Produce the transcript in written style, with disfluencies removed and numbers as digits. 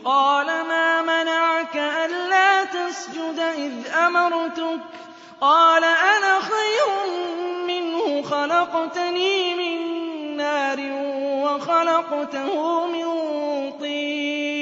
قَالَ مَا مَنَعَكَ أَلَّا تَسْجُدَ إِذْ أَمَرْتُكَ ۖ قَالَ أَنَا خَيْرٌ مِّنْهُ خَلَقْتَنِي مِن نَّارٍ وَخَلَقْتَهُ مِن طِينٍ